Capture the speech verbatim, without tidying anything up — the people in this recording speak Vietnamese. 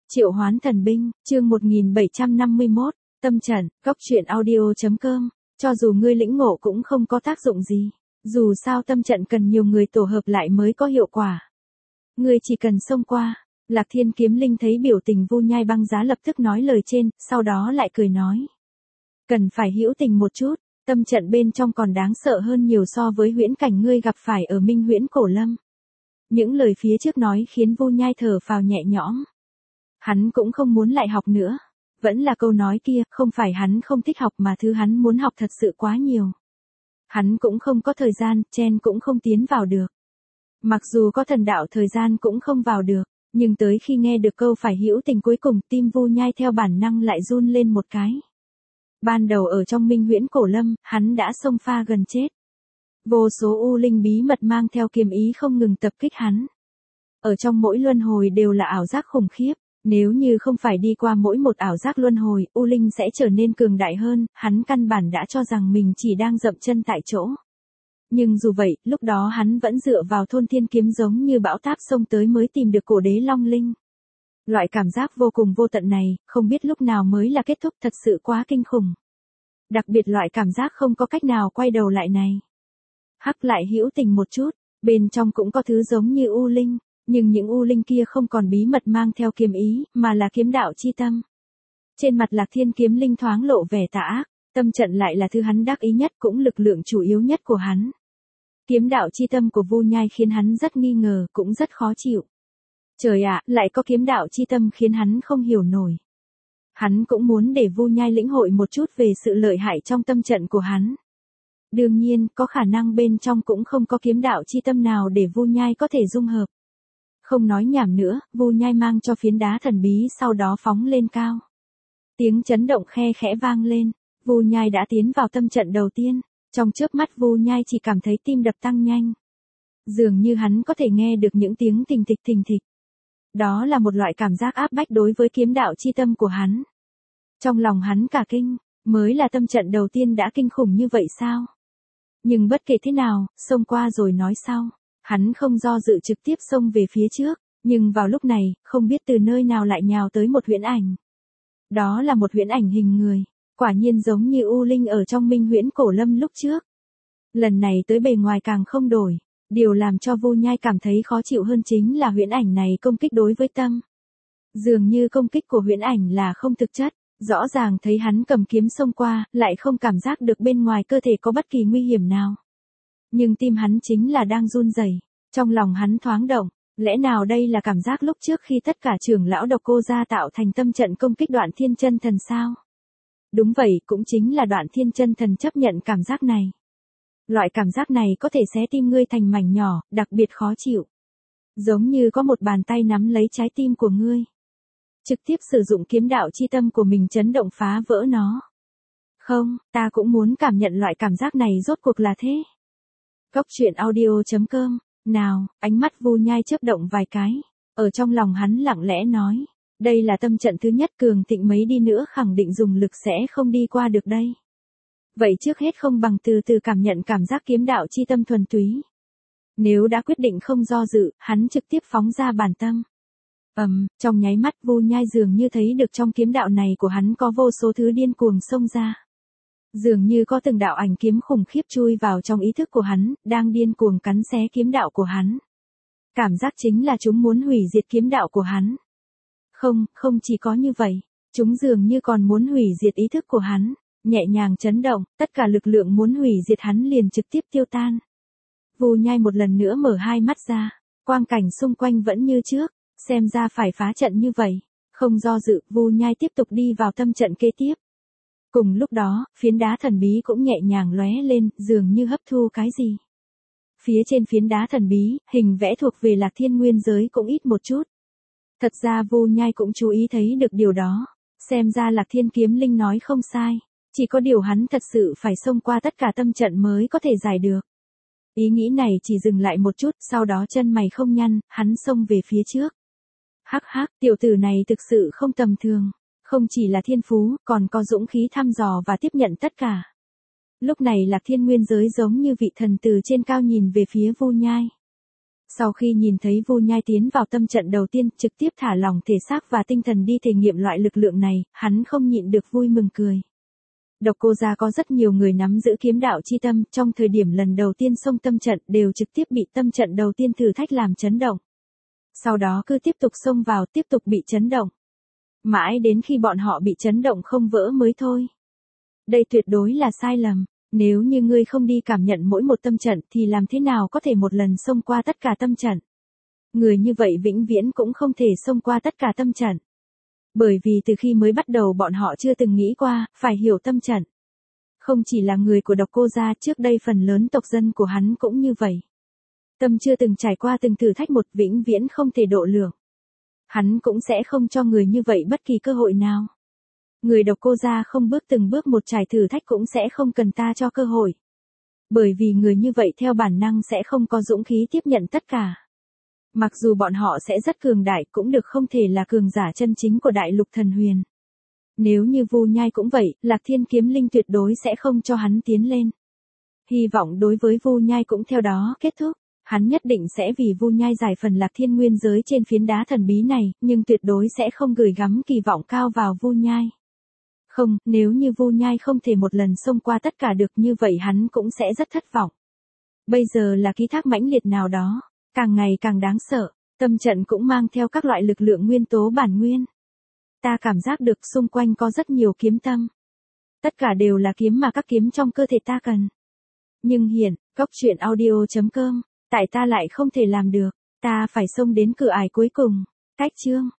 Triệu hoán thần binh, chương một nghìn bảy trăm năm mươi mốt, tâm trận, góc truyện audio.com, cho dù ngươi lĩnh ngộ cũng không có tác dụng gì. Dù sao tâm trận cần nhiều người tổ hợp lại mới có hiệu quả. Ngươi chỉ cần xông qua. Lạc Thiên Kiếm Linh thấy biểu tình Vu Nhai băng giá lập tức nói lời trên, sau đó lại cười nói. Cần phải hữu tình một chút, tâm trận bên trong còn đáng sợ hơn nhiều so với huyễn cảnh ngươi gặp phải ở Minh Huyễn Cổ Lâm. Những lời phía trước nói khiến Vu Nhai thở phào nhẹ nhõm. Hắn cũng không muốn lại học nữa. Vẫn là câu nói kia, không phải hắn không thích học mà thứ hắn muốn học thật sự quá nhiều. Hắn cũng không có thời gian, chen cũng không tiến vào được. Mặc dù có thần đạo thời gian cũng không vào được, nhưng tới khi nghe được câu phải hữu tình cuối cùng tim Vu Nhai theo bản năng lại run lên một cái. Ban đầu ở trong Minh Huyễn Cổ Lâm, hắn đã xông pha gần chết. Vô số u linh bí mật mang theo kiếm ý không ngừng tập kích hắn. Ở trong mỗi luân hồi đều là ảo giác khủng khiếp. Nếu như không phải đi qua mỗi một ảo giác luân hồi, U Linh sẽ trở nên cường đại hơn, hắn căn bản đã cho rằng mình chỉ đang dậm chân tại chỗ. Nhưng dù vậy, lúc đó hắn vẫn dựa vào thôn thiên kiếm giống như bão táp xông tới mới tìm được cổ đế Long Linh. Loại cảm giác vô cùng vô tận này, không biết lúc nào mới là kết thúc thật sự quá kinh khủng. Đặc biệt loại cảm giác không có cách nào quay đầu lại này. Hắc lại hữu tình một chút, bên trong cũng có thứ giống như U Linh. Nhưng những u linh kia không còn bí mật mang theo kiếm ý, mà là kiếm đạo chi tâm. Trên mặt Lạc Thiên Kiếm Linh thoáng lộ vẻ tà ác, tâm trận lại là thứ hắn đắc ý nhất cũng lực lượng chủ yếu nhất của hắn. Kiếm đạo chi tâm của Vu Nhai khiến hắn rất nghi ngờ, cũng rất khó chịu. Trời ạ, lại có kiếm đạo chi tâm khiến hắn không hiểu nổi. Hắn cũng muốn để Vu Nhai lĩnh hội một chút về sự lợi hại trong tâm trận của hắn. Đương nhiên, có khả năng bên trong cũng không có kiếm đạo chi tâm nào để Vu Nhai có thể dung hợp. Không nói nhảm nữa, Vu Nhai mang cho phiến đá thần bí sau đó phóng lên cao. Tiếng chấn động khe khẽ vang lên, Vu Nhai đã tiến vào tâm trận đầu tiên, trong chớp mắt Vu Nhai chỉ cảm thấy tim đập tăng nhanh. Dường như hắn có thể nghe được những tiếng thình thịch thình thịch. Đó là một loại cảm giác áp bách đối với kiếm đạo chi tâm của hắn. Trong lòng hắn cả kinh, mới là tâm trận đầu tiên đã kinh khủng như vậy sao? Nhưng bất kể thế nào, xông qua rồi nói sau. Hắn không do dự trực tiếp xông về phía trước, nhưng vào lúc này, không biết từ nơi nào lại nhào tới một huyễn ảnh. Đó là một huyễn ảnh hình người, quả nhiên giống như U Linh ở trong Minh Huyễn Cổ Lâm lúc trước. Lần này tới bề ngoài càng không đổi, điều làm cho Vu Nhai cảm thấy khó chịu hơn chính là huyễn ảnh này công kích đối với tâm. Dường như công kích của huyễn ảnh là không thực chất, rõ ràng thấy hắn cầm kiếm xông qua, lại không cảm giác được bên ngoài cơ thể có bất kỳ nguy hiểm nào. Nhưng tim hắn chính là đang run rẩy, trong lòng hắn thoáng động, lẽ nào đây là cảm giác lúc trước khi tất cả trưởng lão Độc Cô gia tạo thành tâm trận công kích Đoạn Thiên Chân Thần sao? Đúng vậy, cũng chính là Đoạn Thiên Chân Thần chấp nhận cảm giác này. Loại cảm giác này có thể xé tim ngươi thành mảnh nhỏ, đặc biệt khó chịu. Giống như có một bàn tay nắm lấy trái tim của ngươi. Trực tiếp sử dụng kiếm đạo chi tâm của mình chấn động phá vỡ nó. Không, ta cũng muốn cảm nhận loại cảm giác này rốt cuộc là thế. Góc truyện audio.com, nào, ánh mắt Vu Nhai chớp động vài cái, ở trong lòng hắn lặng lẽ nói, đây là tâm trận thứ nhất cường thịnh mấy đi nữa khẳng định dùng lực sẽ không đi qua được đây. Vậy trước hết không bằng từ từ cảm nhận cảm giác kiếm đạo chi tâm thuần túy. Nếu đã quyết định không do dự, hắn trực tiếp phóng ra bản tâm. Ầm, um, trong nháy mắt Vu Nhai dường như thấy được trong kiếm đạo này của hắn có vô số thứ điên cuồng xông ra. Dường như có từng đạo ảnh kiếm khủng khiếp chui vào trong ý thức của hắn, đang điên cuồng cắn xé kiếm đạo của hắn. Cảm giác chính là chúng muốn hủy diệt kiếm đạo của hắn. Không, không chỉ có như vậy, chúng dường như còn muốn hủy diệt ý thức của hắn, nhẹ nhàng chấn động, tất cả lực lượng muốn hủy diệt hắn liền trực tiếp tiêu tan. Vu Nhai một lần nữa mở hai mắt ra, quang cảnh xung quanh vẫn như trước, xem ra phải phá trận như vậy, không do dự, Vu Nhai tiếp tục đi vào tâm trận kế tiếp. Cùng lúc đó, phiến đá thần bí cũng nhẹ nhàng lóe lên, dường như hấp thu cái gì. Phía trên phiến đá thần bí, hình vẽ thuộc về Lạc Thiên nguyên giới cũng ít một chút. Thật ra Vu Nhai cũng chú ý thấy được điều đó, xem ra Lạc Thiên Kiếm Linh nói không sai, chỉ có điều hắn thật sự phải xông qua tất cả tâm trận mới có thể giải được. Ý nghĩ này chỉ dừng lại một chút, sau đó chân mày không nhăn, hắn xông về phía trước. Hắc hắc, tiểu tử này thực sự không tầm thường. Không chỉ là thiên phú, còn có dũng khí thăm dò và tiếp nhận tất cả. Lúc này Lạc Thiên nguyên giới giống như vị thần từ trên cao nhìn về phía Vu Nhai. Sau khi nhìn thấy Vu Nhai tiến vào tâm trận đầu tiên, trực tiếp thả lỏng thể xác và tinh thần đi thể nghiệm loại lực lượng này, hắn không nhịn được vui mừng cười. Độc Cô gia có rất nhiều người nắm giữ kiếm đạo chi tâm, trong thời điểm lần đầu tiên xông tâm trận đều trực tiếp bị tâm trận đầu tiên thử thách làm chấn động. Sau đó cứ tiếp tục xông vào, tiếp tục bị chấn động. Mãi đến khi bọn họ bị chấn động không vỡ mới thôi. Đây tuyệt đối là sai lầm. Nếu như ngươi không đi cảm nhận mỗi một tâm trận thì làm thế nào có thể một lần xông qua tất cả tâm trận. Người như vậy vĩnh viễn cũng không thể xông qua tất cả tâm trận. Bởi vì từ khi mới bắt đầu bọn họ chưa từng nghĩ qua, phải hiểu tâm trận. Không chỉ là người của Độc Cô gia, trước đây phần lớn tộc dân của hắn cũng như vậy. Tâm chưa từng trải qua từng thử thách một, vĩnh viễn không thể độ lượng. Hắn cũng sẽ không cho người như vậy bất kỳ cơ hội nào. Người Độc Cô gia không bước từng bước một trải thử thách cũng sẽ không cần ta cho cơ hội. Bởi vì người như vậy theo bản năng sẽ không có dũng khí tiếp nhận tất cả. Mặc dù bọn họ sẽ rất cường đại cũng được không thể là cường giả chân chính của đại lục thần huyền. Nếu như Vu Nhai cũng vậy, Lạc Thiên Kiếm Linh tuyệt đối sẽ không cho hắn tiến lên. Hy vọng đối với Vu Nhai cũng theo đó kết thúc. Hắn nhất định sẽ vì Vu Nhai giải phần Lạc Thiên nguyên giới trên phiến đá thần bí này, nhưng tuyệt đối sẽ không gửi gắm kỳ vọng cao vào Vu Nhai. Không, nếu như Vu Nhai không thể một lần xông qua tất cả được như vậy hắn cũng sẽ rất thất vọng. Bây giờ là ký thác mãnh liệt nào đó, càng ngày càng đáng sợ, tâm trận cũng mang theo các loại lực lượng nguyên tố bản nguyên. Ta cảm giác được xung quanh có rất nhiều kiếm tâm. Tất cả đều là kiếm mà các kiếm trong cơ thể ta cần. Nhưng hiện, Cốc Truyện Audio chấm com, tại ta lại không thể làm được, ta phải xông đến cửa ải cuối cùng. Cách chương